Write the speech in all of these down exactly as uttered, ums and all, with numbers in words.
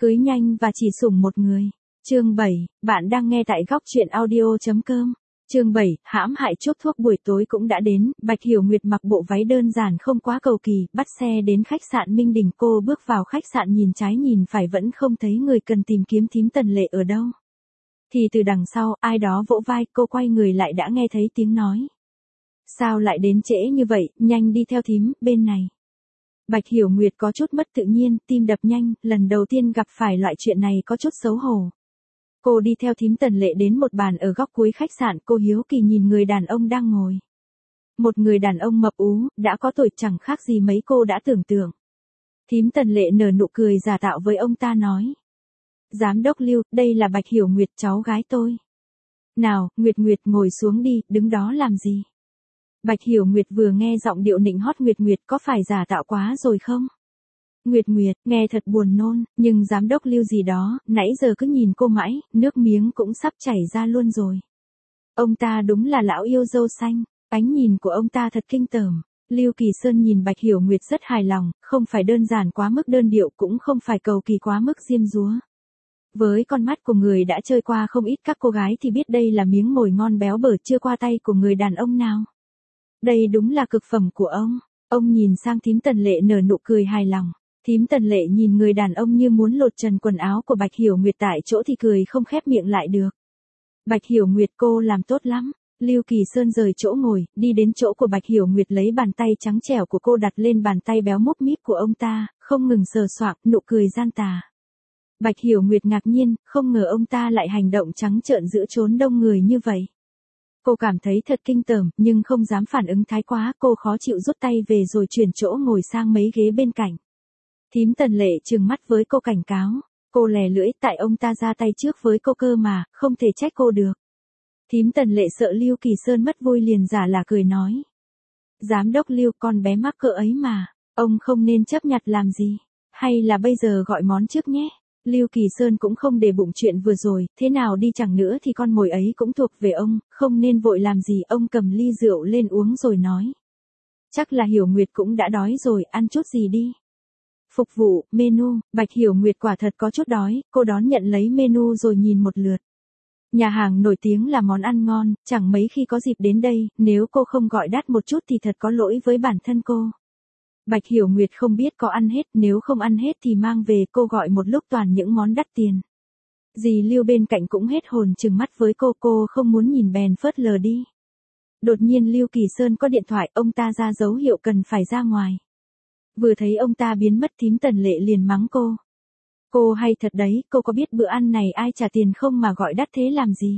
Cưới nhanh và chỉ sủng một người. Chương bảy, bạn đang nghe tại góc truyện audio chấm com. Chương bảy, hãm hại chốt thuốc buổi tối cũng đã đến, Bạch Hiểu Nguyệt mặc bộ váy đơn giản không quá cầu kỳ, bắt xe đến khách sạn Minh Đình. Cô bước vào khách sạn nhìn trái nhìn phải vẫn không thấy người cần tìm kiếm thím Tần Lệ ở đâu. Thì từ đằng sau, ai đó vỗ vai, cô quay người lại đã nghe thấy tiếng nói. Sao lại đến trễ như vậy, nhanh đi theo thím, bên này. Bạch Hiểu Nguyệt có chút mất tự nhiên, tim đập nhanh, lần đầu tiên gặp phải loại chuyện này có chút xấu hổ. Cô đi theo thím Tần Lệ đến một bàn ở góc cuối khách sạn, cô hiếu kỳ nhìn người đàn ông đang ngồi. Một người đàn ông mập ú, đã có tuổi chẳng khác gì mấy cô đã tưởng tượng. Thím Tần Lệ nở nụ cười giả tạo với ông ta nói. Giám đốc Lưu, đây là Bạch Hiểu Nguyệt, cháu gái tôi. Nào, Nguyệt Nguyệt ngồi xuống đi, đứng đó làm gì? Bạch Hiểu Nguyệt vừa nghe giọng điệu nịnh hót Nguyệt Nguyệt có phải giả tạo quá rồi không? Nguyệt Nguyệt, nghe thật buồn nôn, nhưng giám đốc Lưu gì đó, nãy giờ cứ nhìn cô mãi, nước miếng cũng sắp chảy ra luôn rồi. Ông ta đúng là lão yêu dâu xanh, ánh nhìn của ông ta thật kinh tởm. Lưu Kỳ Sơn nhìn Bạch Hiểu Nguyệt rất hài lòng, không phải đơn giản quá mức đơn điệu cũng không phải cầu kỳ quá mức diêm dúa. Với con mắt của người đã chơi qua không ít các cô gái thì biết đây là miếng mồi ngon béo bở chưa qua tay của người đàn ông nào. Đây đúng là cực phẩm của ông. Ông nhìn sang thím Tần Lệ nở nụ cười hài lòng. Thím Tần Lệ nhìn người đàn ông như muốn lột trần quần áo của Bạch Hiểu Nguyệt tại chỗ thì cười không khép miệng lại được. Bạch Hiểu Nguyệt, cô làm tốt lắm. Lưu Kỳ Sơn rời chỗ ngồi, đi đến chỗ của Bạch Hiểu Nguyệt lấy bàn tay trắng trẻo của cô đặt lên bàn tay béo múp míp của ông ta, không ngừng sờ soạng, nụ cười gian tà. Bạch Hiểu Nguyệt ngạc nhiên, không ngờ ông ta lại hành động trắng trợn giữa chốn đông người như vậy. Cô cảm thấy thật kinh tởm, nhưng không dám phản ứng thái quá, cô khó chịu rút tay về rồi chuyển chỗ ngồi sang mấy ghế bên cạnh. Thím Tần Lệ trừng mắt với cô cảnh cáo, cô lè lưỡi, tại ông ta ra tay trước với cô cơ mà, không thể trách cô được. Thím Tần Lệ sợ Lưu Kỳ Sơn mất vui liền giả là cười nói. Giám đốc Lưu, con bé mắc cỡ ấy mà, ông không nên chấp nhặt làm gì, hay là bây giờ gọi món trước nhé. Lưu Kỳ Sơn cũng không để bụng chuyện vừa rồi, thế nào đi chẳng nữa thì con mồi ấy cũng thuộc về ông, không nên vội làm gì. Ông cầm ly rượu lên uống rồi nói. Chắc là Hiểu Nguyệt cũng đã đói rồi, ăn chút gì đi. Phục vụ, menu, Bạch Hiểu Nguyệt quả thật có chút đói, cô đón nhận lấy menu rồi nhìn một lượt. Nhà hàng nổi tiếng là món ăn ngon, chẳng mấy khi có dịp đến đây, nếu cô không gọi đắt một chút thì thật có lỗi với bản thân cô. Bạch Hiểu Nguyệt không biết có ăn hết, nếu không ăn hết thì mang về, cô gọi một lúc toàn những món đắt tiền. Dì Lưu bên cạnh cũng hết hồn trừng mắt với cô, cô không muốn nhìn bèn phớt lờ đi. Đột nhiên Lưu Kỳ Sơn có điện thoại, ông ta ra dấu hiệu cần phải ra ngoài. Vừa thấy ông ta biến mất thím Tần Lệ liền mắng cô. Cô hay thật đấy, cô có biết bữa ăn này ai trả tiền không mà gọi đắt thế làm gì?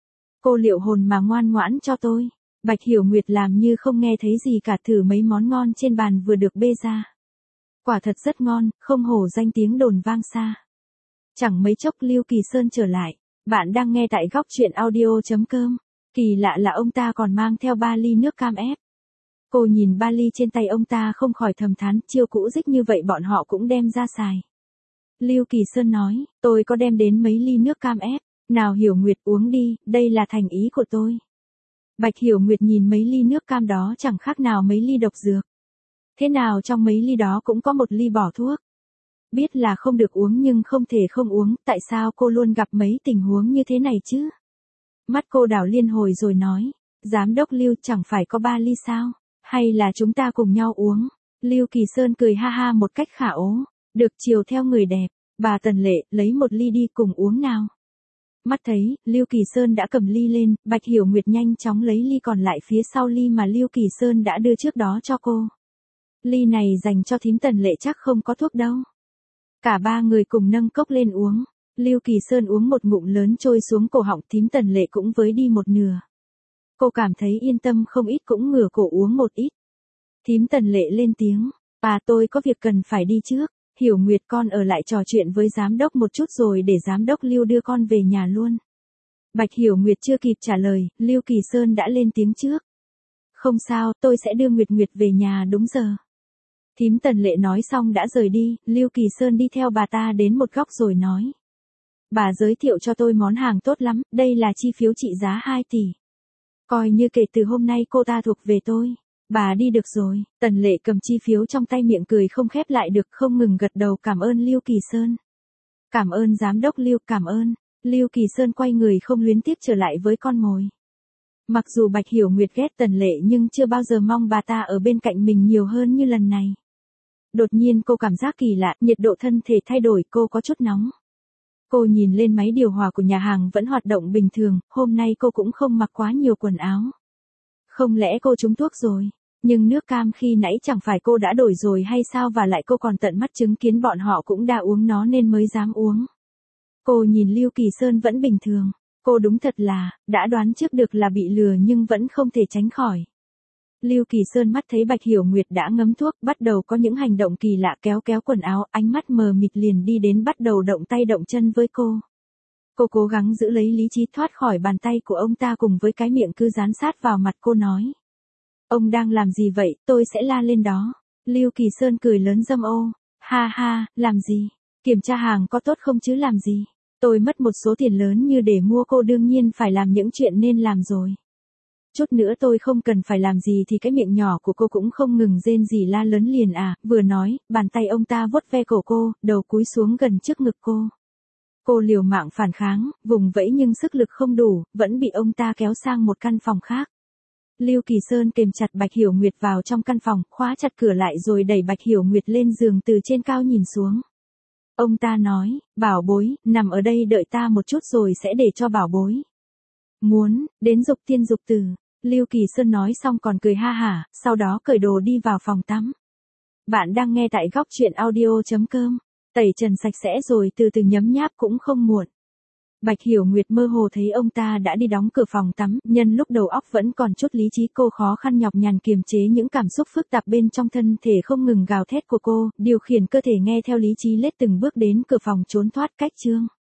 Cô liệu hồn mà ngoan ngoãn cho tôi. Bạch Hiểu Nguyệt làm như không nghe thấy gì cả, thử mấy món ngon trên bàn vừa được bê ra. Quả thật rất ngon, không hổ danh tiếng đồn vang xa. Chẳng mấy chốc Lưu Kỳ Sơn trở lại. Bạn đang nghe tại góc truyện audio chấm com. Kỳ lạ là ông ta còn mang theo ba ly nước cam ép. Cô nhìn ba ly trên tay ông ta không khỏi thầm thán, chiêu cũ dích như vậy bọn họ cũng đem ra xài. Lưu Kỳ Sơn nói, tôi có đem đến mấy ly nước cam ép. Nào Hiểu Nguyệt uống đi, đây là thành ý của tôi. Bạch Hiểu Nguyệt nhìn mấy ly nước cam đó chẳng khác nào mấy ly độc dược. Thế nào trong mấy ly đó cũng có một ly bỏ thuốc. Biết là không được uống nhưng không thể không uống, tại sao cô luôn gặp mấy tình huống như thế này chứ? Mắt cô đảo liên hồi rồi nói, giám đốc Lưu chẳng phải có ba ly sao? Hay là chúng ta cùng nhau uống? Lưu Kỳ Sơn cười ha ha một cách khả ố, được chiều theo người đẹp, bà Tần Lệ, lấy một ly đi cùng uống nào. Mắt thấy, Lưu Kỳ Sơn đã cầm ly lên, Bạch Hiểu Nguyệt nhanh chóng lấy ly còn lại phía sau ly mà Lưu Kỳ Sơn đã đưa trước đó cho cô. Ly này dành cho thím Tần Lệ chắc không có thuốc đâu. Cả ba người cùng nâng cốc lên uống. Lưu Kỳ Sơn uống một ngụm lớn trôi xuống cổ họng, thím Tần Lệ cũng với đi một nửa. Cô cảm thấy yên tâm không ít cũng ngửa cổ uống một ít. Thím Tần Lệ lên tiếng, bà tôi có việc cần phải đi trước. Hiểu Nguyệt con ở lại trò chuyện với giám đốc một chút rồi để giám đốc Lưu đưa con về nhà luôn. Bạch Hiểu Nguyệt chưa kịp trả lời, Lưu Kỳ Sơn đã lên tiếng trước. Không sao, tôi sẽ đưa Nguyệt Nguyệt về nhà đúng giờ. Thím Tần Lệ nói xong đã rời đi, Lưu Kỳ Sơn đi theo bà ta đến một góc rồi nói. Bà giới thiệu cho tôi món hàng tốt lắm, đây là chi phiếu trị giá hai tỷ. Coi như kể từ hôm nay cô ta thuộc về tôi. Bà đi được rồi. Tần Lệ cầm chi phiếu trong tay miệng cười không khép lại được, không ngừng gật đầu cảm ơn Lưu Kỳ Sơn. Cảm ơn giám đốc Lưu, cảm ơn. Lưu Kỳ Sơn quay người không luyến tiếc trở lại với con mồi. Mặc dù Bạch Hiểu Nguyệt ghét Tần Lệ nhưng chưa bao giờ mong bà ta ở bên cạnh mình nhiều hơn như lần này. Đột nhiên cô cảm giác kỳ lạ, nhiệt độ thân thể thay đổi, cô có chút nóng. Cô nhìn lên máy điều hòa của nhà hàng vẫn hoạt động bình thường, hôm nay cô cũng không mặc quá nhiều quần áo. Không lẽ cô trúng thuốc rồi? Nhưng nước cam khi nãy chẳng phải cô đã đổi rồi hay sao, và lại cô còn tận mắt chứng kiến bọn họ cũng đã uống nó nên mới dám uống. Cô nhìn Lưu Kỳ Sơn vẫn bình thường. Cô đúng thật là, đã đoán trước được là bị lừa nhưng vẫn không thể tránh khỏi. Lưu Kỳ Sơn mắt thấy Bạch Hiểu Nguyệt đã ngấm thuốc, bắt đầu có những hành động kỳ lạ, kéo kéo quần áo, ánh mắt mờ mịt liền đi đến bắt đầu động tay động chân với cô. Cô cố gắng giữ lấy lý trí thoát khỏi bàn tay của ông ta, cùng với cái miệng cứ dán sát vào mặt cô nói. Ông đang làm gì vậy, tôi sẽ la lên đó. Lưu Kỳ Sơn cười lớn dâm ô. Ha ha, làm gì? Kiểm tra hàng có tốt không chứ làm gì? Tôi mất một số tiền lớn như để mua cô, đương nhiên phải làm những chuyện nên làm rồi. Chút nữa tôi không cần phải làm gì thì cái miệng nhỏ của cô cũng không ngừng rên rỉ la lớn liền à, vừa nói, bàn tay ông ta vuốt ve cổ cô, đầu cúi xuống gần trước ngực cô. Cô liều mạng phản kháng, vùng vẫy nhưng sức lực không đủ, vẫn bị ông ta kéo sang một căn phòng khác. Lưu Kỳ Sơn kềm chặt Bạch Hiểu Nguyệt vào trong căn phòng, khóa chặt cửa lại rồi đẩy Bạch Hiểu Nguyệt lên giường từ trên cao nhìn xuống. Ông ta nói, bảo bối, nằm ở đây đợi ta một chút rồi sẽ để cho bảo bối. Muốn, đến dục tiên dục tử. Lưu Kỳ Sơn nói xong còn cười ha hả, sau đó cởi đồ đi vào phòng tắm. Bạn đang nghe tại góc truyện audio chấm com. Tẩy trần sạch sẽ rồi từ từ nhấm nháp cũng không muộn. Bạch Hiểu Nguyệt mơ hồ thấy ông ta đã đi đóng cửa phòng tắm, nhân lúc đầu óc vẫn còn chút lý trí, cô khó khăn nhọc nhằn kiềm chế những cảm xúc phức tạp bên trong thân thể không ngừng gào thét của cô, điều khiển cơ thể nghe theo lý trí lết từng bước đến cửa phòng trốn thoát cách chương.